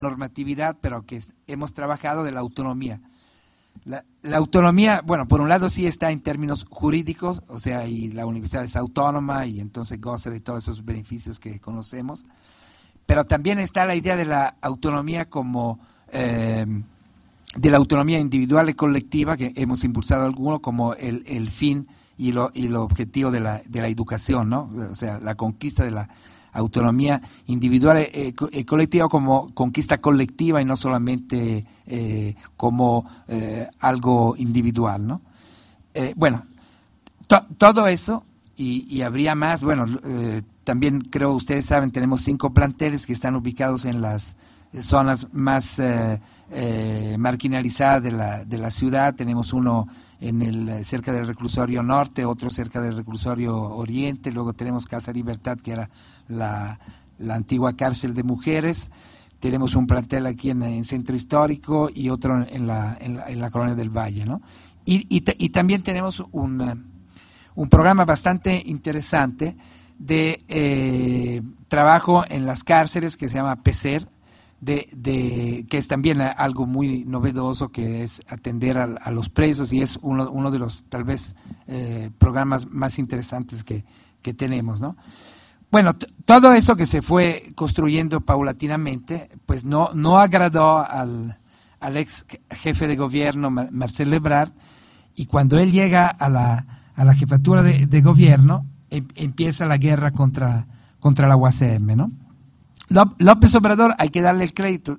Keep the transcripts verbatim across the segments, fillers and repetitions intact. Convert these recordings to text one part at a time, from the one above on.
normatividad, pero que hemos trabajado de la autonomía. La, la autonomía, bueno, por un lado sí está en términos jurídicos, o sea, y la universidad es autónoma y entonces goza de todos esos beneficios que conocemos, pero también está la idea de la autonomía como, eh, de la autonomía individual y colectiva, que hemos impulsado alguno como el, el fin y, lo, y el objetivo de la, de la educación, ¿no? O sea, la conquista de la autonomía individual y eh, colectiva como conquista colectiva y no solamente eh, como eh, algo individual, ¿no? Eh, bueno, to, todo eso y, y habría más. Bueno, eh, también creo ustedes saben, tenemos cinco planteles que están ubicados en las zonas más eh, eh, marginalizadas de la, de la ciudad. Tenemos uno en el cerca del reclusorio norte, otro cerca del reclusorio oriente, luego tenemos Casa Libertad, que era la, la antigua cárcel de mujeres, tenemos un plantel aquí en el centro histórico y otro en la, en la, en la colonia del Valle, ¿no? Y, y, y también tenemos un, un programa bastante interesante de eh, trabajo en las cárceles que se llama PESER, De, de, que es también algo muy novedoso, que es atender a, a los presos, y es uno, uno de los tal vez eh, programas más interesantes que, que tenemos, ¿no? Bueno, t- todo eso que se fue construyendo paulatinamente, pues no, no agradó al, al ex jefe de gobierno, Marcel Ebrard, y cuando él llega a la, a la jefatura de, de gobierno, em, empieza la guerra contra, contra la U A C M, ¿no? López Obrador, hay que darle el crédito,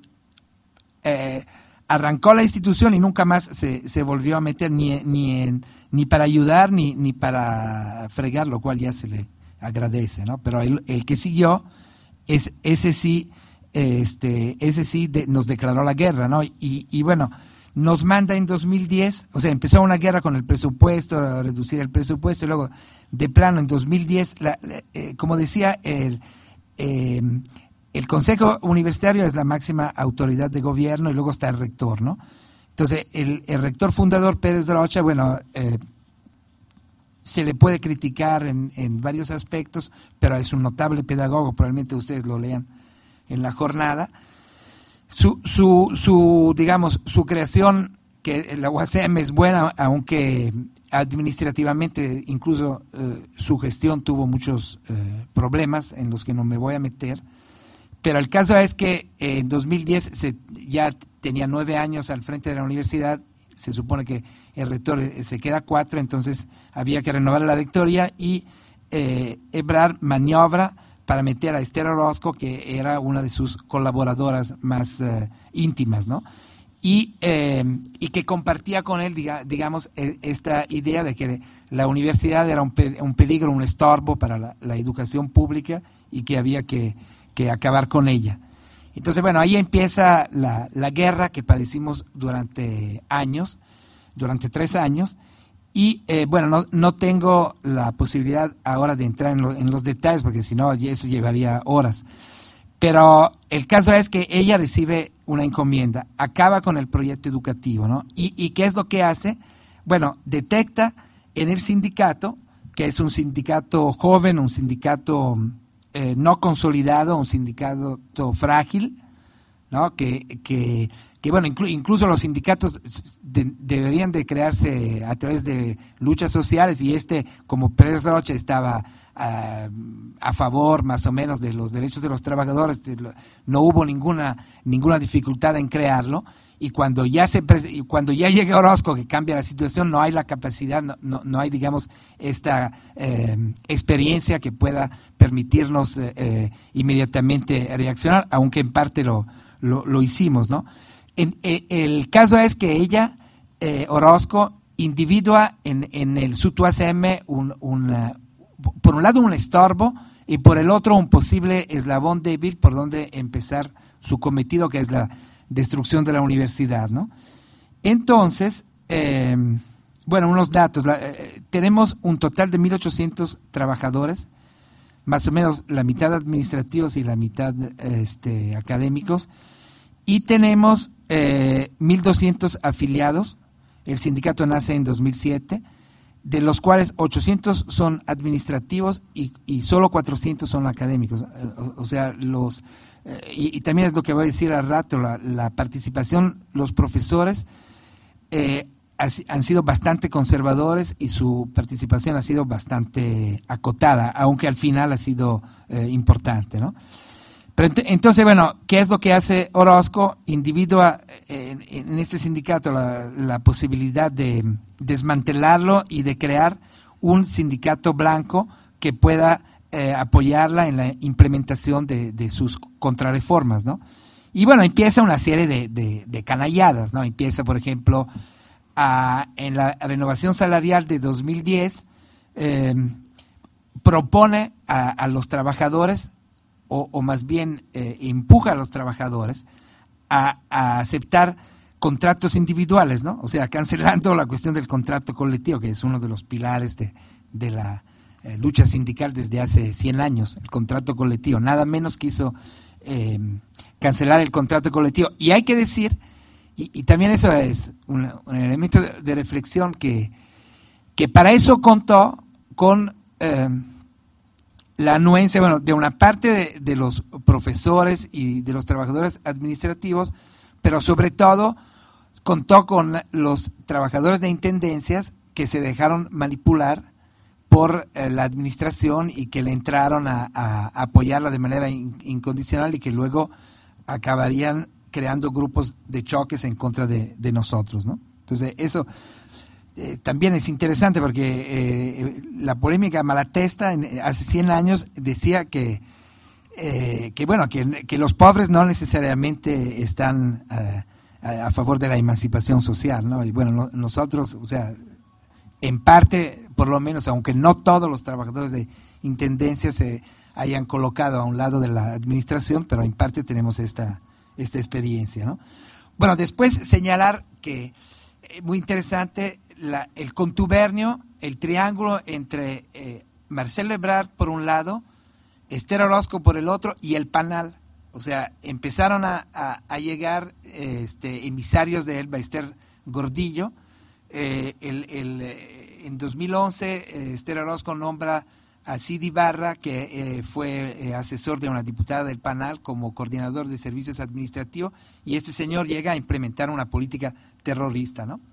eh, arrancó la institución y nunca más se, se volvió a meter ni, ni, en, ni para ayudar ni, ni para fregar, lo cual ya se le agradece, ¿no? Pero el, el que siguió, es, ese sí, este, ese sí de, nos declaró la guerra, ¿no? Y, y bueno, nos manda en dos mil diez, o sea, empezó una guerra con el presupuesto, a reducir el presupuesto, y luego de plano en dos mil diez, la, eh, como decía el... Eh, El Consejo Universitario es la máxima autoridad de gobierno y luego está el rector, ¿no? Entonces, el, el rector fundador Pérez Rocha, bueno, eh, se le puede criticar en, en varios aspectos, pero es un notable pedagogo, probablemente ustedes lo lean en la jornada. Su, su, su digamos, su creación, que la U A C M es buena, aunque administrativamente incluso eh, su gestión tuvo muchos eh, problemas en los que no me voy a meter. Pero el caso es que eh, en dos mil diez se, ya tenía nueve años al frente de la universidad, se supone que el rector se queda cuatro, entonces había que renovar la rectoría y eh, Ebrard maniobra para meter a Esther Orozco, que era una de sus colaboradoras más eh, íntimas, ¿no? Y, eh, y que compartía con él, diga, digamos, esta idea de que la universidad era un, pe- un peligro, un estorbo para la, la educación pública y que había que que acabar con ella. Entonces, bueno, ahí empieza la, la guerra que padecimos durante años, durante tres años, y eh, bueno, no, no tengo la posibilidad ahora de entrar en, lo, en los detalles, porque si no, eso llevaría horas. Pero el caso es que ella recibe una encomienda, acaba con el proyecto educativo, ¿no? ¿Y, y qué es lo que hace? Bueno, detecta en el sindicato, que es un sindicato joven, un sindicato Eh, no consolidado, un sindicato frágil, ¿no? Que, que, que bueno, inclu, incluso los sindicatos de, deberían de crearse a través de luchas sociales, y este, como Pérez Rocha estaba uh, a favor más o menos de los derechos de los trabajadores, no hubo ninguna ninguna dificultad en crearlo. Y cuando ya se cuando ya llega Orozco, que cambia la situación, no hay la capacidad, no, no, no hay, digamos, esta eh, experiencia que pueda permitirnos eh, eh, inmediatamente reaccionar, aunque en parte lo, lo, lo hicimos, ¿no? En, eh, el caso es que ella, eh, Orozco, individua en, en el S U T U A C M un, un, por un lado un estorbo y por el otro un posible eslabón débil por donde empezar su cometido, que es la destrucción de la universidad, ¿no? Entonces, eh, bueno, unos datos. La, eh, tenemos un total de mil ochocientos trabajadores, más o menos la mitad administrativos y la mitad este, académicos, y tenemos eh, mil doscientos afiliados. El sindicato nace en dos mil siete, de los cuales ochocientos son administrativos y, y solo cuatrocientos son académicos. O, o sea, los eh, y, y también es lo que voy a decir al rato, la, la participación, los profesores eh, han sido bastante conservadores y su participación ha sido bastante acotada, aunque al final ha sido eh, importante, ¿no? Pero ent entonces, bueno, ¿qué es lo que hace Orozco? Individua en, en este sindicato la, la posibilidad de desmantelarlo y de crear un sindicato blanco que pueda eh, apoyarla en la implementación de, de sus contrarreformas, ¿no? Y bueno, empieza una serie de, de, de canalladas, ¿no? Empieza, por ejemplo, a, en la renovación salarial de dos mil diez, eh, propone a, a los trabajadores, o, o más bien eh, empuja a los trabajadores a, a aceptar contratos individuales, ¿no? O sea, cancelando la cuestión del contrato colectivo, que es uno de los pilares de, de la eh, lucha sindical desde hace cien años, el contrato colectivo. Nada menos quiso eh, cancelar el contrato colectivo. Y hay que decir, y, y también eso es un, un elemento de, de reflexión, que, que para eso contó con eh, la anuencia, bueno, de una parte de, de los profesores y de los trabajadores administrativos, pero sobre todo contó con los trabajadores de intendencias que se dejaron manipular por eh, la administración y que le entraron a, a, a apoyarla de manera in, incondicional y que luego acabarían creando grupos de choques en contra de, de nosotros, ¿no? Entonces eso eh, también es interesante porque eh, la polémica Malatesta en, hace cien años decía que eh, que bueno que, que los pobres no necesariamente están eh, a, a favor de la emancipación social, ¿no? Y bueno, no, nosotros, o sea, en parte, por lo menos, aunque no todos los trabajadores de intendencia se hayan colocado a un lado de la administración, pero en parte tenemos esta, esta experiencia, ¿no? Bueno, después señalar que, eh, muy interesante, la, el contubernio, el triángulo entre eh, Marcelo Ebrard por un lado, Esther Orozco por el otro y el Panal. O sea, empezaron a, a, a llegar este, emisarios de Elba, Esther Gordillo. Eh, el, el, en dos mil once, eh, Esther Orozco nombra a Cid Ibarra, que eh, fue eh, asesor de una diputada del Panal, como coordinador de servicios administrativos, y este señor llega a implementar una política terrorista, ¿no?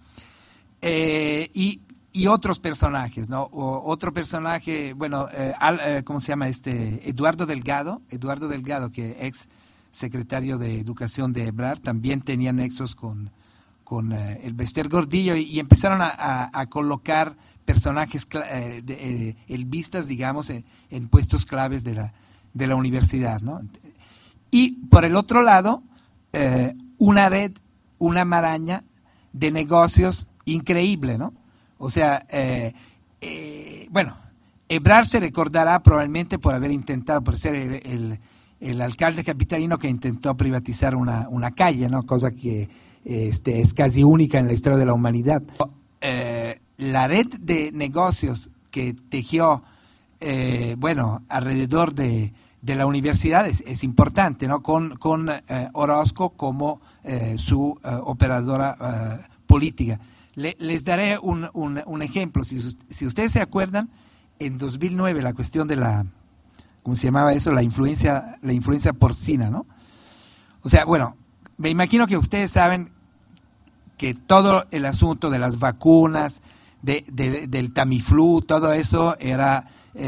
Eh, y, y otros personajes, ¿no? O, otro personaje, bueno, eh, al, eh, ¿cómo se llama este? Eduardo Delgado, Eduardo Delgado, que ex secretario de Educación de Ebrard, también tenía nexos con con eh, el Bester Gordillo y, y empezaron a, a, a colocar personajes eh, de, eh, elvistas, digamos, en, en puestos claves de la, de la universidad, ¿no? Y por el otro lado, eh, una red, una maraña de negocios increíble, ¿no? O sea, eh, eh, bueno, Ebrard se recordará probablemente por haber intentado, por ser el, el, el alcalde capitalino que intentó privatizar una, una calle, ¿no? Cosa que Este, es casi única en la historia de la humanidad. Eh, la red de negocios que tejió, eh, bueno, alrededor de, de la universidad es, es importante, ¿no? Con, con eh, Orozco como eh, su eh, operadora eh, política. Le, les daré un, un, un ejemplo. Si, si ustedes se acuerdan, en dos mil nueve la cuestión de la, ¿cómo se llamaba eso? La influencia, la influencia porcina, ¿no? O sea, bueno, me imagino que ustedes saben que todo el asunto de las vacunas, de, de, del Tamiflu, todo eso era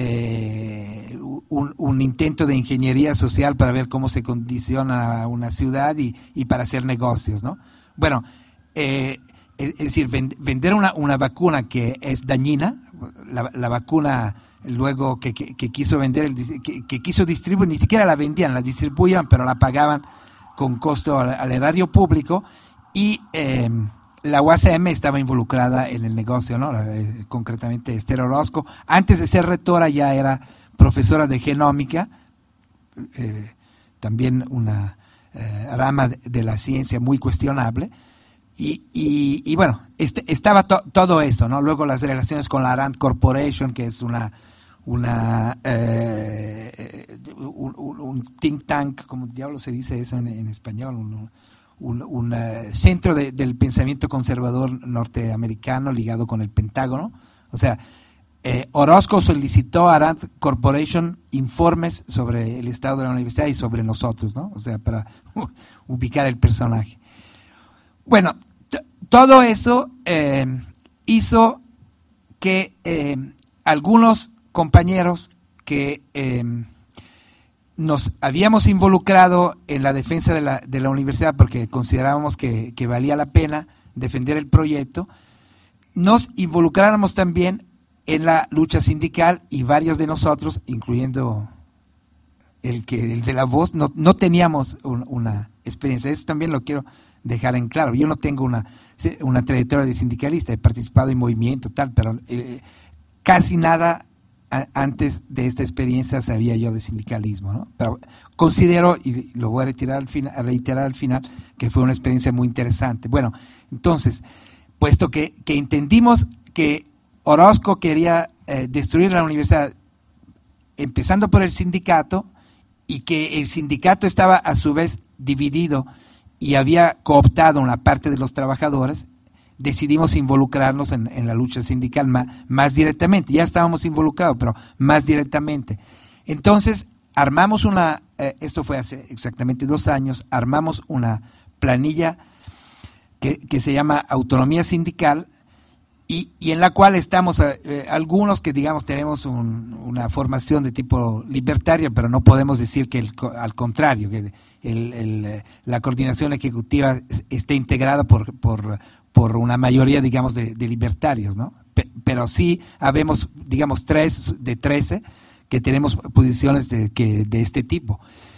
eh, un, un intento de ingeniería social para ver cómo se condiciona una ciudad y, y para hacer negocios, ¿no? Bueno, eh, es, es decir, vender una, una vacuna que es dañina, la, la vacuna luego que, que, que quiso vender, el, que, que quiso distribuir, ni siquiera la vendían, la distribuían, pero la pagaban con costo al, al erario público, y eh, la U A C M estaba involucrada en el negocio, ¿no? Eh, concretamente Esther Orozco. Antes de ser rectora ya era profesora de genómica, eh, también una eh, rama de, de la ciencia muy cuestionable, y, y, y bueno, este, estaba to, todo eso, ¿no? Luego las relaciones con la Rand Corporation, que es una una eh, un, un, un think tank, como diablo se dice eso en, en español, un, un, un uh, centro de, del pensamiento conservador norteamericano ligado con el Pentágono. O sea, eh, Orozco solicitó a Rand Corporation informes sobre el estado de la universidad y sobre nosotros, ¿no? O sea, para ubicar el personaje. Bueno, t- todo eso eh, hizo que eh, algunos compañeros que eh, nos habíamos involucrado en la defensa de la, de la universidad porque considerábamos que, que valía la pena defender el proyecto, nos involucráramos también en la lucha sindical, y varios de nosotros, incluyendo el que el de la voz, no, no teníamos un, una experiencia. Eso también lo quiero dejar en claro. Yo no tengo una, una trayectoria de sindicalista, he participado en movimiento, tal, pero eh, casi nada a, antes de esta experiencia sabía yo de sindicalismo, ¿no? Pero considero, y lo voy a, retirar al final, a reiterar al final, que fue una experiencia muy interesante. Bueno, entonces, puesto que, que entendimos que Orozco quería eh, destruir la universidad, empezando por el sindicato, y que el sindicato estaba a su vez dividido y había cooptado una parte de los trabajadores, decidimos involucrarnos en, en la lucha sindical más, más directamente. Ya estábamos involucrados, pero más directamente. Entonces, armamos una, eh, esto fue hace exactamente dos años, armamos una planilla que, que se llama Autonomía Sindical, y, y en la cual estamos eh, algunos que, digamos, tenemos un, una formación de tipo libertario, pero no podemos decir que el, al contrario, que el, el, la coordinación ejecutiva esté integrada por, por, por una mayoría, digamos, de, de libertarios, ¿no? Pe, pero sí habemos, digamos, tres de trece que tenemos posiciones de, que, de este tipo.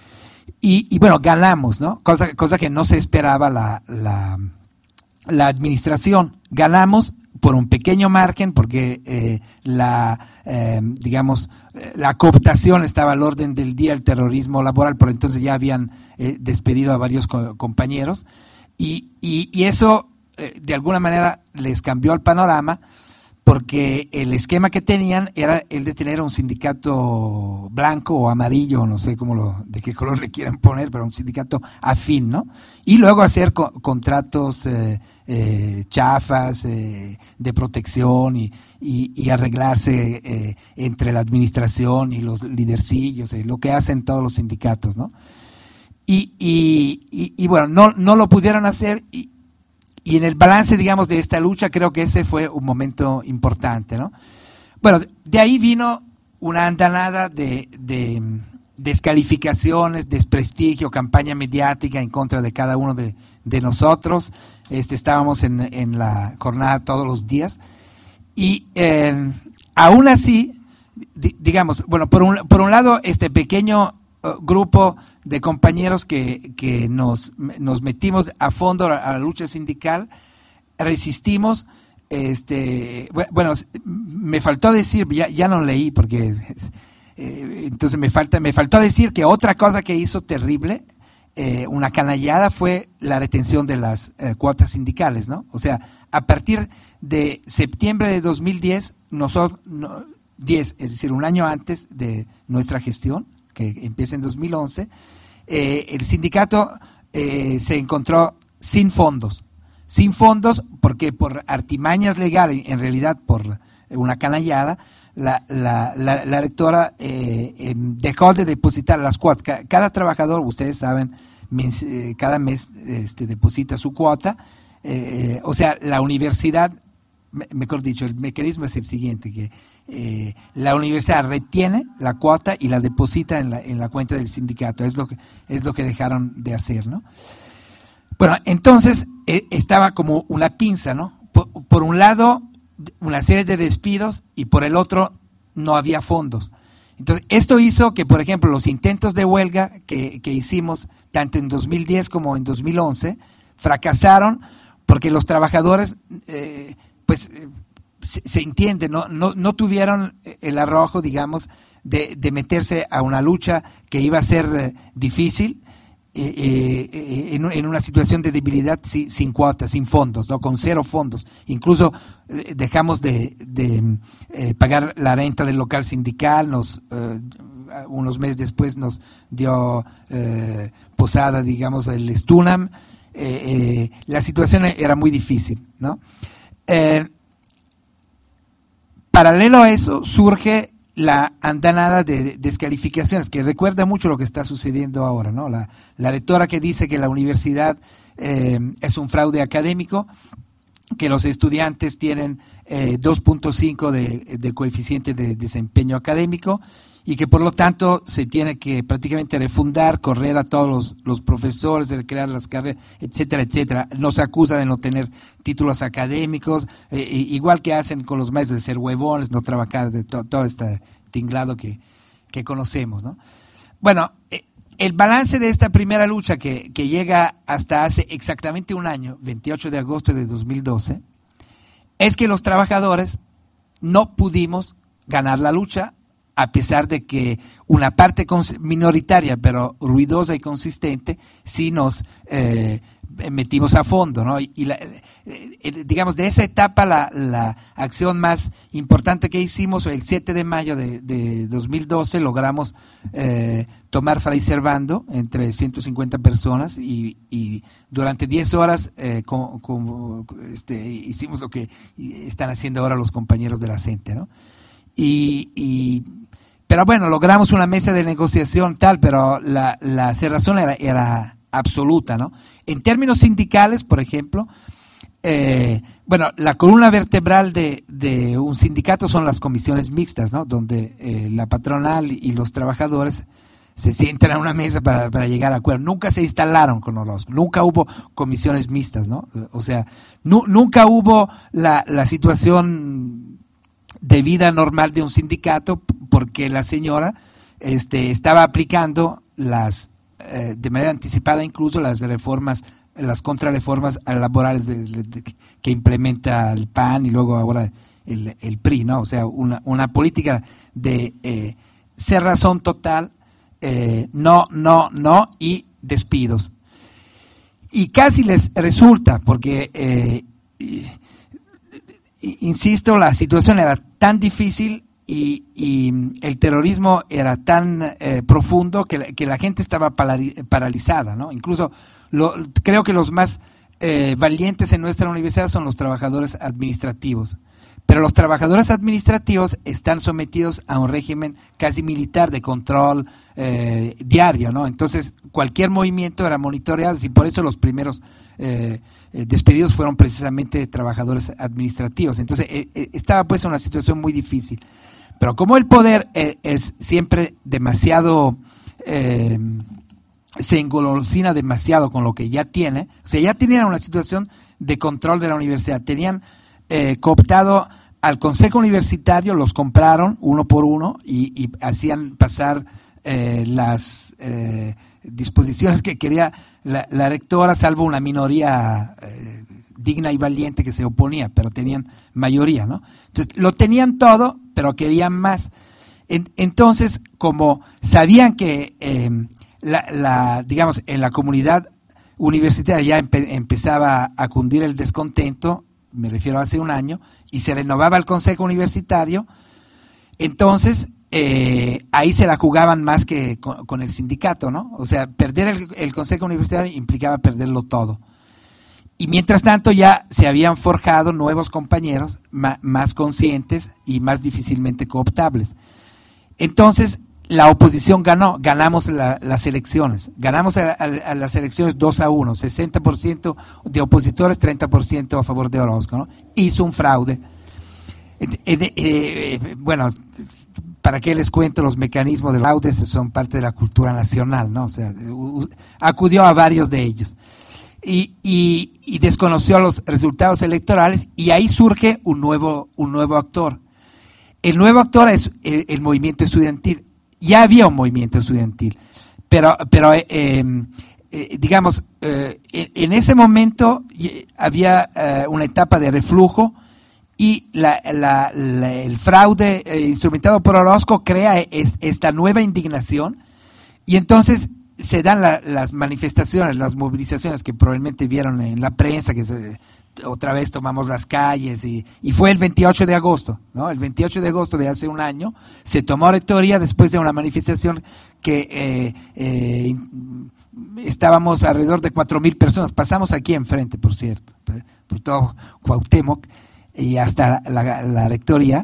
Y, y bueno, ganamos, ¿no? Cosa, cosa que no se esperaba la, la, la administración. Ganamos por un pequeño margen, porque eh, la, eh, digamos, la cooptación estaba al orden del día, el terrorismo laboral, por entonces ya habían eh, despedido a varios co- compañeros, y, y, y eso eh, de alguna manera les cambió el panorama, porque el esquema que tenían era el de tener un sindicato blanco o amarillo, no sé cómo lo, de qué color le quieran poner, pero un sindicato afín, ¿no? Y luego hacer co- contratos eh, eh, chafas, eh, de protección, y, y, y arreglarse eh, entre la administración y los lidercillos, eh, lo que hacen todos los sindicatos, ¿no? Y, y, y, y bueno, no, no lo pudieron hacer, y, Y en el balance, digamos, de esta lucha, creo que ese fue un momento importante, ¿no? Bueno, de ahí vino una andanada de, de descalificaciones, desprestigio, campaña mediática en contra de cada uno de, de nosotros. Este, estábamos en, en la jornada todos los días. Y eh, aún así, di, digamos, bueno, por un, por un lado, este pequeño uh, grupo de compañeros que, que nos, nos metimos a fondo a, a la lucha sindical, resistimos, este, bueno, me faltó decir, ya, ya no leí porque eh, entonces me falta, me faltó decir que otra cosa que hizo terrible, eh, una canallada, fue la retención de las eh, cuotas sindicales, ¿no? O sea, a partir de septiembre de dos mil diez, nosotros, no, diez, es decir, un año antes de nuestra gestión, que empieza en dos mil once, eh, el sindicato eh, se encontró sin fondos, sin fondos porque por artimañas legales, en realidad por una canallada, la, la, la, la rectora eh, eh, dejó de depositar las cuotas. Cada, cada trabajador, ustedes saben, mes, eh, cada mes este, deposita su cuota, eh, o sea, la universidad, mejor dicho, el mecanismo es el siguiente, que eh, la universidad retiene la cuota y la deposita en la, en la cuenta del sindicato. Es lo que, es lo que dejaron de hacer, ¿no? Bueno, entonces eh, estaba como una pinza, ¿no? Por, por un lado, una serie de despidos, y por el otro, no había fondos. Entonces, esto hizo que, por ejemplo, los intentos de huelga que, que hicimos, tanto en dos mil diez como en dos mil once, fracasaron porque los trabajadores... Eh, pues se, se entiende, ¿no? No, no tuvieron el arrojo, digamos, de, de meterse a una lucha que iba a ser eh, difícil, eh, eh, en, en una situación de debilidad, sin, sin cuotas, sin fondos, ¿no? Con cero fondos. Incluso eh, dejamos de, de eh, pagar la renta del local sindical, nos eh, unos meses después nos dio eh, posada, digamos, el Stunam. Eh, eh, la situación era muy difícil, ¿no? Eh, paralelo a eso surge la andanada de descalificaciones, que recuerda mucho lo que está sucediendo ahora, ¿no? La, la rectora que dice que la universidad eh, es un fraude académico, que los estudiantes tienen eh, dos punto cinco de, de coeficiente de desempeño académico y que por lo tanto se tiene que prácticamente refundar, correr a todos los, los profesores, de crear las carreras, etcétera, etcétera. Nos acusa de no tener títulos académicos, eh, igual que hacen con los maestros de ser huevones, no trabajar, de to, todo este tinglado que, que conocemos, ¿no? Bueno, eh, el balance de esta primera lucha que, que llega hasta hace exactamente un año, veintiocho de agosto de dos mil doce, es que los trabajadores no pudimos ganar la lucha, a pesar de que una parte minoritaria, pero ruidosa y consistente, sí nos eh, metimos a fondo, ¿no? Y, y la, eh, digamos, de esa etapa la, la acción más importante que hicimos, el siete de mayo de, de dos mil doce, logramos eh, tomar Fray Servando entre ciento cincuenta personas y, y durante diez horas eh, con, con, este, hicimos lo que están haciendo ahora los compañeros de la C E N T E, ¿no? Y, y pero bueno, logramos una mesa de negociación tal, pero la, la cerrazón era, era absoluta, ¿no? En términos sindicales, por ejemplo, eh, bueno, la columna vertebral de, de un sindicato son las comisiones mixtas, ¿no? Donde eh, la patronal y los trabajadores se sientan a una mesa para, para llegar a acuerdo. Nunca se instalaron con Orozco, nunca hubo comisiones mixtas, ¿no? O sea, nu, nunca hubo la, la situación de vida normal de un sindicato, porque la señora este, estaba aplicando las eh, de manera anticipada incluso las reformas, las contrarreformas laborales de, de, de, que implementa el P A N y luego ahora el, el P R I, ¿no? O sea, una, una política de eh, cerrazón total, eh, no, no, no y despidos. Y casi les resulta, porque eh, insisto, la situación era tan difícil y, y el terrorismo era tan eh, profundo que la, que la gente estaba paralizada, ¿no? Incluso lo, creo que los más eh, valientes en nuestra universidad son los trabajadores administrativos, pero los trabajadores administrativos están sometidos a un régimen casi militar de control eh, diario, ¿no? Entonces cualquier movimiento era monitoreado y por eso los primeros eh, despedidos fueron precisamente trabajadores administrativos. Entonces eh, eh, estaba pues en una situación muy difícil, pero como el poder eh, es siempre demasiado eh, se engolosina demasiado con lo que ya tiene, o sea, ya tenían una situación de control de la universidad, tenían eh, cooptado al consejo universitario, los compraron uno por uno y, y hacían pasar eh, las eh, disposiciones que quería la, la rectora, salvo una minoría eh, digna y valiente que se oponía, pero tenían mayoría, ¿no? Entonces, lo tenían todo, pero querían más. En, entonces, como sabían que eh, la, la, digamos, en la comunidad universitaria ya empe, empezaba a cundir el descontento, me refiero a hace un año, y se renovaba el consejo universitario, entonces eh, ahí se la jugaban más que con, con el sindicato, ¿no? O sea, perder el, el consejo universitario implicaba perderlo todo. Y mientras tanto ya se habían forjado nuevos compañeros ma, más conscientes y más difícilmente cooptables. Entonces, la oposición ganó, ganamos la, las elecciones, ganamos a, a, a las elecciones dos a uno, sesenta por ciento de opositores, treinta por ciento a favor de Orozco, ¿no? Hizo un fraude. Eh, eh, eh, bueno, ¿para qué les cuento? Los mecanismos de fraudes son parte de la cultura nacional, ¿no? O sea, uh, acudió a varios de ellos. Y, y, y desconoció los resultados electorales y ahí surge un nuevo, un nuevo actor. El nuevo actor es el, el movimiento estudiantil. Ya había un movimiento estudiantil, pero, pero eh, eh, digamos, eh, en, en ese momento había eh, una etapa de reflujo y la, la, la, el fraude eh, instrumentado por Orozco crea es, esta nueva indignación y entonces se dan la, las manifestaciones, las movilizaciones que probablemente vieron en la prensa, que se, otra vez tomamos las calles y, y fue el veintiocho de agosto, ¿no? El veintiocho de agosto de hace un año se tomó rectoría después de una manifestación que eh, eh, estábamos alrededor de cuatro mil personas, pasamos aquí enfrente, por cierto, por todo Cuauhtémoc y hasta la, la rectoría.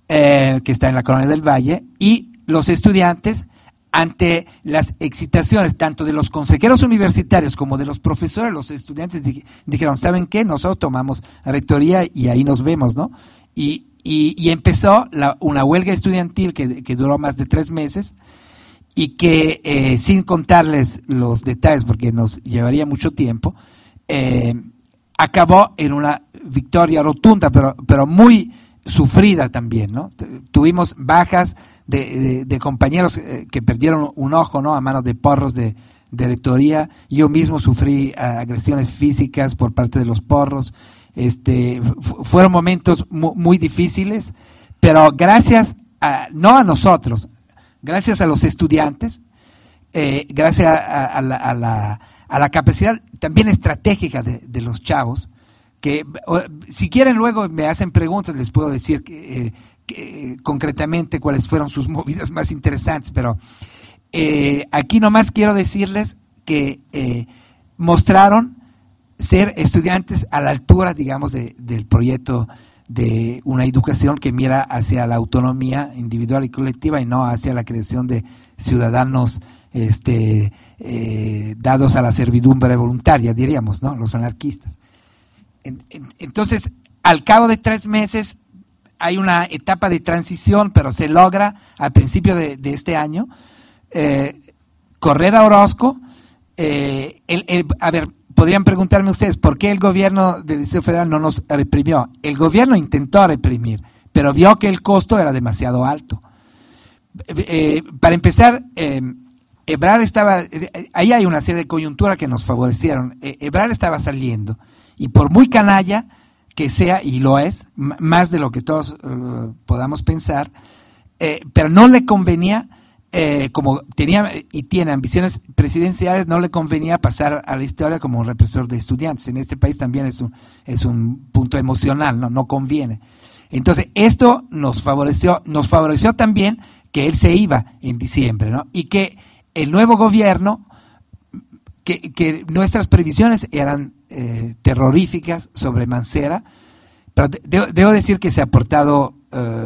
eh, que está en la Colonia del Valle, y los estudiantes, ante las excitaciones tanto de los consejeros universitarios como de los profesores, los estudiantes di- dijeron, ¿saben qué? Nosotros tomamos rectoría y ahí nos vemos, ¿no? Y, y, y empezó la, una huelga estudiantil que, que duró más de tres meses y que, eh, sin contarles los detalles, porque nos llevaría mucho tiempo, eh, acabó en una victoria rotunda, pero, pero muy sufrida también, ¿no? Tuvimos bajas de, de, de compañeros eh, que perdieron un ojo, ¿no? A manos de porros de, de rectoría. Yo mismo sufrí uh, agresiones físicas por parte de los porros. Este, fu- fueron momentos mu- muy difíciles, pero gracias a, no a nosotros, gracias a los estudiantes, eh, gracias a, a, a, la, a, la, a la capacidad también estratégica de, de los chavos, que o, si quieren luego me hacen preguntas, les puedo decir que, eh, que, eh, concretamente cuáles fueron sus movidas más interesantes, pero eh, aquí nomás quiero decirles que eh, mostraron ser estudiantes a la altura, digamos, de, del proyecto de una educación que mira hacia la autonomía individual y colectiva y no hacia la creación de ciudadanos este, eh, dados a la servidumbre voluntaria, diríamos, ¿no? Los anarquistas. Entonces, al cabo de tres meses hay una etapa de transición, pero se logra al principio de, de este año eh, correr a Orozco. Eh, el, el, a ver, podrían preguntarme ustedes, ¿por qué el gobierno del Distrito Federal no nos reprimió? El gobierno intentó reprimir, pero vio que el costo era demasiado alto. Eh, para empezar, eh, Ebrard estaba, eh, ahí hay una serie de coyunturas que nos favorecieron. Eh, Ebrard estaba saliendo, y por muy canalla que sea, y lo es, m- más de lo que todos uh, podamos pensar, eh, pero no le convenía, eh, como tenía y tiene ambiciones presidenciales, no le convenía pasar a la historia como un represor de estudiantes. En este país también es un, es un punto emocional, no, no conviene. Entonces, esto nos favoreció, nos favoreció también que él se iba en diciembre, ¿no? Y que el nuevo gobierno, que, que nuestras previsiones eran eh, terroríficas sobre Mancera, pero de, debo decir que se ha portado eh,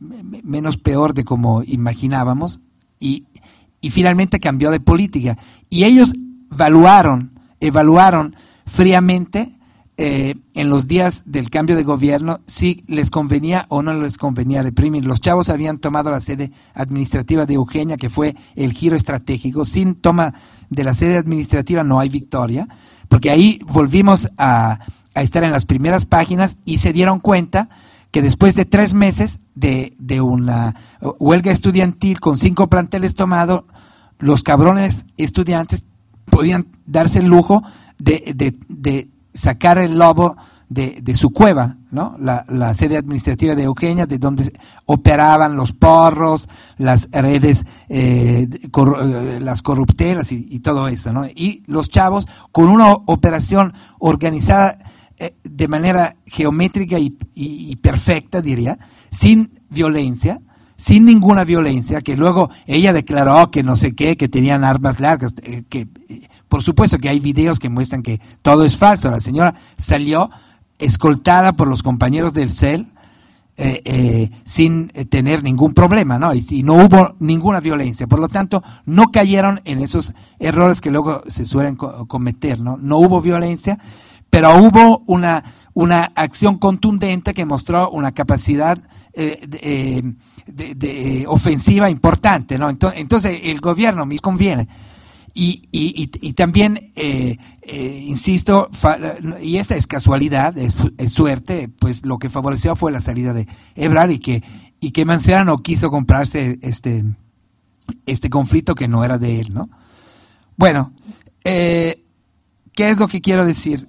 menos peor de como imaginábamos, y, y finalmente cambió de política. Y ellos evaluaron, evaluaron fríamente eh, en los días del cambio de gobierno si les convenía o no les convenía reprimir. Los chavos habían tomado la sede administrativa de Eugenia, que fue el giro estratégico. Sin toma de la sede administrativa no hay victoria, porque ahí volvimos a, a estar en las primeras páginas y se dieron cuenta que después de tres meses de, de una huelga estudiantil con cinco planteles tomados, los cabrones estudiantes podían darse el lujo de, de, de sacar el lobo de, de su cueva, ¿no? La, la sede administrativa de Eugenia, de donde operaban los porros, las redes, eh, cor, las corruptelas y, y todo eso, ¿no? Y los chavos, con una operación organizada eh, de manera geométrica y, y, y perfecta, diría, sin violencia, sin ninguna violencia, que luego ella declaró que no sé qué, que tenían armas largas, eh, que eh, por supuesto que hay videos que muestran que todo es falso. La señora salió escoltada por los compañeros del C E L eh, eh, sin tener ningún problema, ¿no? Y, y no hubo ninguna violencia. Por lo tanto, no cayeron en esos errores que luego se suelen co- cometer, ¿no? No hubo violencia, pero hubo una, una acción contundente que mostró una capacidad eh, de, eh, de, de ofensiva importante, ¿no? Entonces, entonces el gobierno me conviene. Y, y, y, y también, eh, eh, insisto, fa, y esta es casualidad, es, es suerte, pues lo que favoreció fue la salida de Ebrard y que, y que Mancera no quiso comprarse este, este conflicto que no era de él, ¿no? Bueno, eh, ¿qué es lo que quiero decir?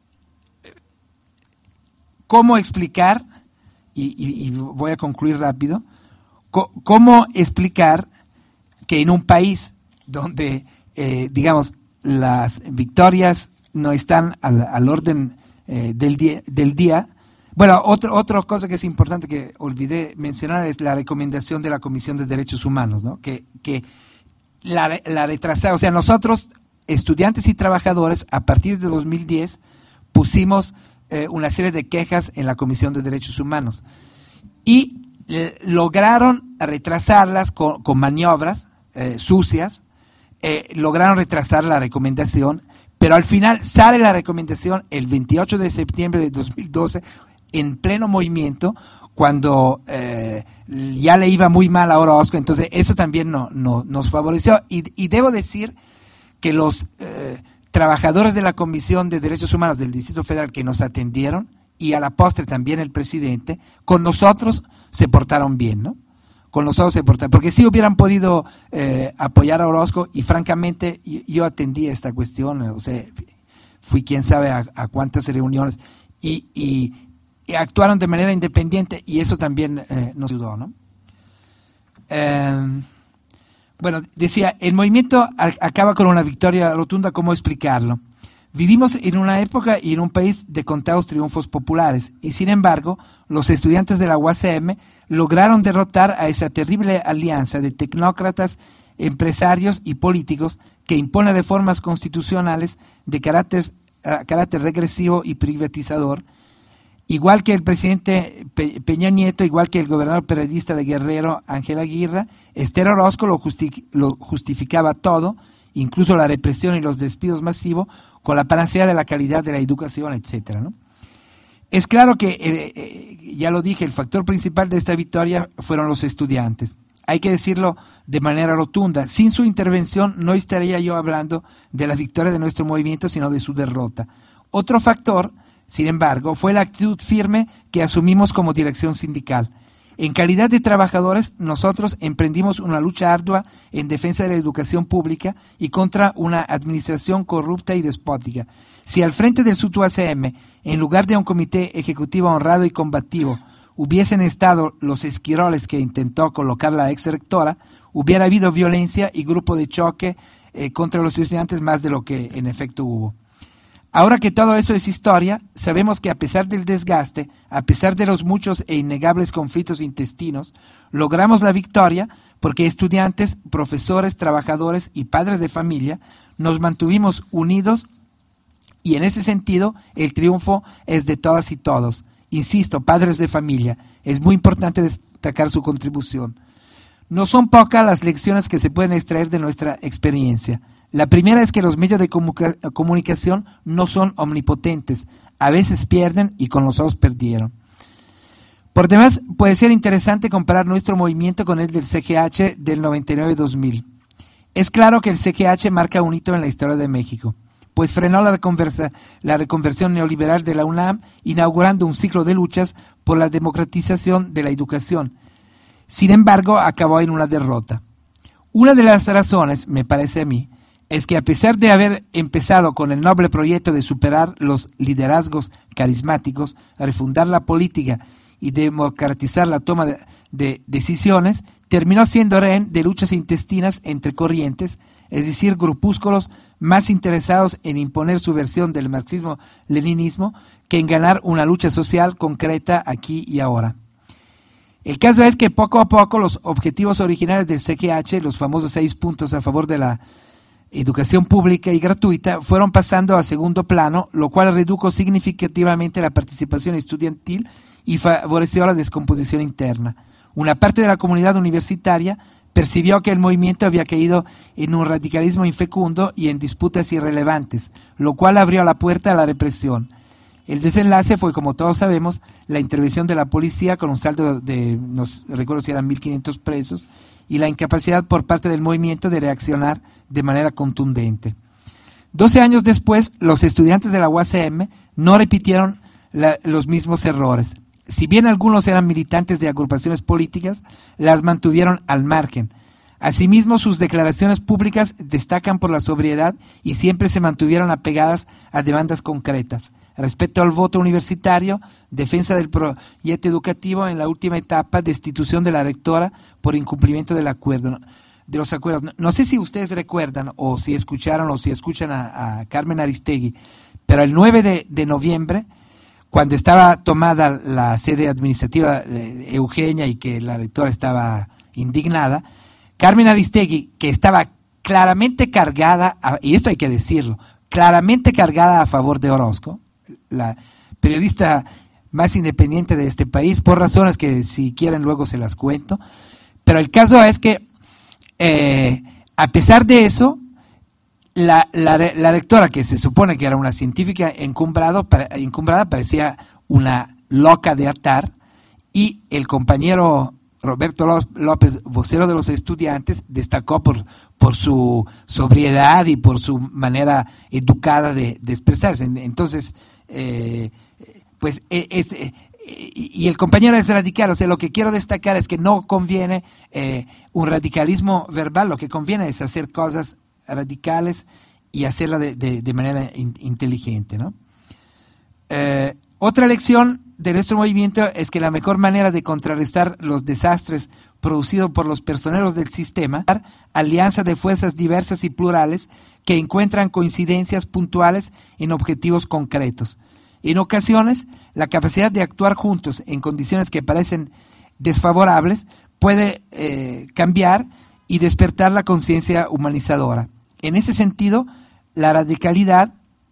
¿Cómo explicar, y, y, y voy a concluir rápido, cómo explicar que en un país donde Eh, digamos, las victorias no están al, al orden eh, del, día, del día. Bueno, otro, otra cosa que es importante que olvidé mencionar es la recomendación de la Comisión de Derechos Humanos, ¿no? Que, que la, la retrasada, o sea, nosotros, estudiantes y trabajadores, a partir de dos mil diez, pusimos eh, una serie de quejas en la Comisión de Derechos Humanos. Y eh, lograron retrasarlas con, con maniobras eh, sucias, eh, lograron retrasar la recomendación, pero al final sale la recomendación el veintiocho de septiembre de dos mil doce en pleno movimiento, cuando eh, ya le iba muy mal a Orozco. Entonces eso también no, no, nos favoreció, y, y debo decir que los eh, trabajadores de la Comisión de Derechos Humanos del Distrito Federal que nos atendieron, y a la postre también el presidente, con nosotros se portaron bien, ¿no? Con nosotros se portaron, porque sí hubieran podido eh, apoyar a Orozco, y francamente yo, yo atendí esta cuestión, o sea, fui quién sabe a, a cuántas reuniones, y, y, y actuaron de manera independiente, y eso también eh, nos ayudó, ¿no? Eh, bueno, decía, el movimiento a, acaba con una victoria rotunda. ¿Cómo explicarlo? Vivimos en una época y en un país de contados triunfos populares, y sin embargo, los estudiantes de la U A C M lograron derrotar a esa terrible alianza de tecnócratas, empresarios y políticos que impone reformas constitucionales de carácter, uh, carácter regresivo y privatizador, igual que el presidente Pe Peña Nieto, igual que el gobernador periodista de Guerrero, Ángel Aguirre. Esther Orozco lo, justi lo justificaba todo, incluso la represión y los despidos masivos, con la panacea de la calidad de la educación, etcétera, ¿no? Es claro que, eh, eh, ya lo dije, el factor principal de esta victoria fueron los estudiantes. Hay que decirlo de manera rotunda, sin su intervención no estaría yo hablando de la victoria de nuestro movimiento, sino de su derrota. Otro factor, sin embargo, fue la actitud firme que asumimos como dirección sindical. En calidad de trabajadores, nosotros emprendimos una lucha ardua en defensa de la educación pública y contra una administración corrupta y despótica. Si al frente del S U T U A C M, en lugar de un comité ejecutivo honrado y combativo, hubiesen estado los esquiroles que intentó colocar la ex rectora, hubiera habido violencia y grupo de choque eh, contra los estudiantes más de lo que en efecto hubo. Ahora que todo eso es historia, sabemos que a pesar del desgaste, a pesar de los muchos e innegables conflictos intestinos, logramos la victoria porque estudiantes, profesores, trabajadores y padres de familia nos mantuvimos unidos, y en ese sentido el triunfo es de todas y todos. Insisto, padres de familia, es muy importante destacar su contribución. No son pocas las lecciones que se pueden extraer de nuestra experiencia. La primera es que los medios de comunica comunicación no son omnipotentes, a veces pierden, y con los otros perdieron. Por demás, puede ser interesante comparar nuestro movimiento con el del C G H del noventa y nueve dos mil. Es claro que el C G H marca un hito en la historia de México, pues frenó la, la reconversión neoliberal de la UNAM, inaugurando un ciclo de luchas por la democratización de la educación. Sin embargo, acabó en una derrota. Una de las razones, me parece a mí, es que a pesar de haber empezado con el noble proyecto de superar los liderazgos carismáticos, refundar la política y democratizar la toma de, de decisiones, terminó siendo rehén de luchas intestinas entre corrientes, es decir, grupúsculos más interesados en imponer su versión del marxismo-leninismo que en ganar una lucha social concreta aquí y ahora. El caso es que poco a poco los objetivos originales del C G H, los famosos seis puntos a favor de la educación pública y gratuita, fueron pasando a segundo plano, lo cual redujo significativamente la participación estudiantil y favoreció la descomposición interna. Una parte de la comunidad universitaria percibió que el movimiento había caído en un radicalismo infecundo y en disputas irrelevantes, lo cual abrió la puerta a la represión. El desenlace fue, como todos sabemos, la intervención de la policía con un saldo de, no recuerdo si eran mil quinientos presos, y la incapacidad por parte del movimiento de reaccionar de manera contundente. Doce años después, los estudiantes de la U A C M no repitieron la, los mismos errores. Si bien algunos eran militantes de agrupaciones políticas, las mantuvieron al margen. Asimismo, sus declaraciones públicas destacan por la sobriedad y siempre se mantuvieron apegadas a demandas concretas. Respecto al voto universitario, defensa del proyecto educativo en la última etapa, destitución de la rectora por incumplimiento del acuerdo, de los acuerdos. No, no sé si ustedes recuerdan o si escucharon o si escuchan a, a Carmen Aristegui, pero el nueve de noviembre, cuando estaba tomada la sede administrativa de Eugenia y que la rectora estaba indignada, Carmen Aristegui, que estaba claramente cargada, a, y esto hay que decirlo, claramente cargada a favor de Orozco, la periodista más independiente de este país, por razones que si quieren luego se las cuento. Pero el caso es que, eh, a pesar de eso, la, la, la rectora, que se supone que era una científica encumbrado, encumbrada, parecía una loca de atar, y el compañero Roberto López, vocero de los estudiantes, destacó por, por su sobriedad y por su manera educada de, de expresarse. Entonces, eh, pues, es, es, y el compañero es radical. O sea, lo que quiero destacar es que no conviene eh, un radicalismo verbal, lo que conviene es hacer cosas radicales y hacerla de, de, de manera in, inteligente, ¿no? Eh, otra lección de nuestro movimiento es que la mejor manera de contrarrestar los desastres producidos por los personeros del sistema es alianza de fuerzas diversas y plurales que encuentran coincidencias puntuales en objetivos concretos. En ocasiones, la capacidad de actuar juntos en condiciones que parecen desfavorables puede eh, cambiar y despertar la conciencia humanizadora. En ese sentido, la radicalidad,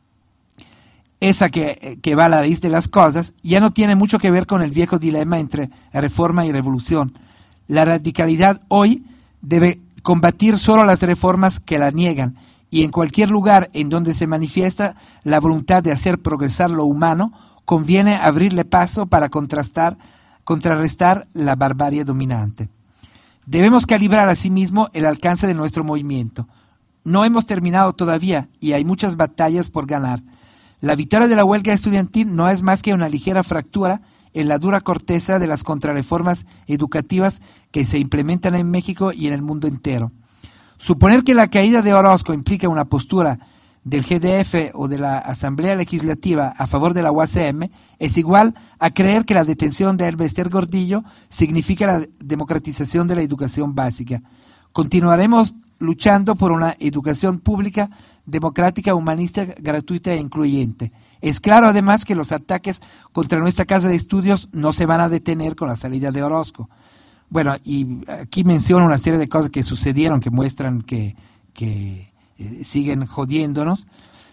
esa que, que va a la raíz de las cosas, ya no tiene mucho que ver con el viejo dilema entre reforma y revolución. La radicalidad hoy debe combatir solo las reformas que la niegan, y en cualquier lugar en donde se manifiesta la voluntad de hacer progresar lo humano, conviene abrirle paso para contrastar, contrarrestar la barbarie dominante. Debemos calibrar asimismo el alcance de nuestro movimiento. No hemos terminado todavía y hay muchas batallas por ganar. La victoria de la huelga estudiantil no es más que una ligera fractura en la dura corteza de las contrarreformas educativas que se implementan en México y en el mundo entero. Suponer que la caída de Orozco implica una postura del G D F o de la Asamblea Legislativa a favor de la U A C M es igual a creer que la detención de Elbester Gordillo significa la democratización de la educación básica. Continuaremos luchando por una educación pública, democrática, humanista, gratuita e incluyente. Es claro además que los ataques contra nuestra casa de estudios no se van a detener con la salida de Orozco. Bueno, y aquí menciono una serie de cosas que sucedieron que muestran que, que eh, siguen jodiéndonos.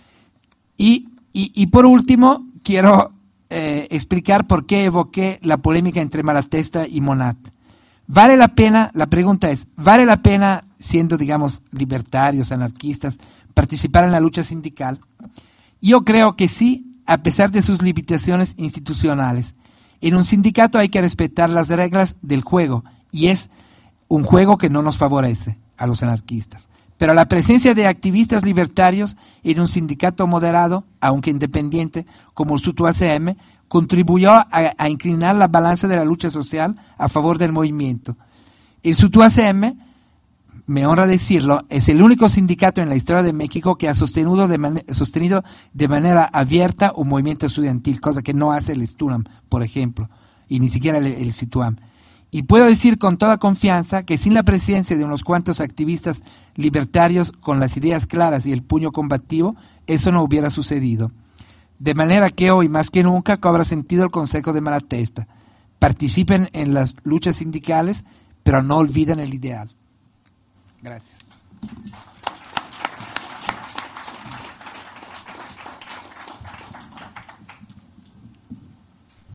Y, y, y por último, quiero eh, explicar por qué evoqué la polémica entre Malatesta y Monat. ¿Vale la pena? La pregunta es, ¿vale la pena, siendo, digamos, libertarios, anarquistas, participar en la lucha sindical? Yo creo que sí, a pesar de sus limitaciones institucionales. En un sindicato hay que respetar las reglas del juego, y es un juego que no nos favorece a los anarquistas. Pero la presencia de activistas libertarios en un sindicato moderado, aunque independiente, como el S U T U A C M, contribuyó a, a inclinar la balanza de la lucha social a favor del movimiento. El S U T U A C M, me honra decirlo, es el único sindicato en la historia de México que ha sostenido de, man- sostenido de manera abierta un movimiento estudiantil, cosa que no hace el STUNAM, por ejemplo, y ni siquiera el, el SITUAM. Y puedo decir con toda confianza que sin la presencia de unos cuantos activistas libertarios con las ideas claras y el puño combativo, eso no hubiera sucedido. De manera que hoy, más que nunca, cobra sentido el consejo de Malatesta. Participen en las luchas sindicales, pero no olviden el ideal. Gracias.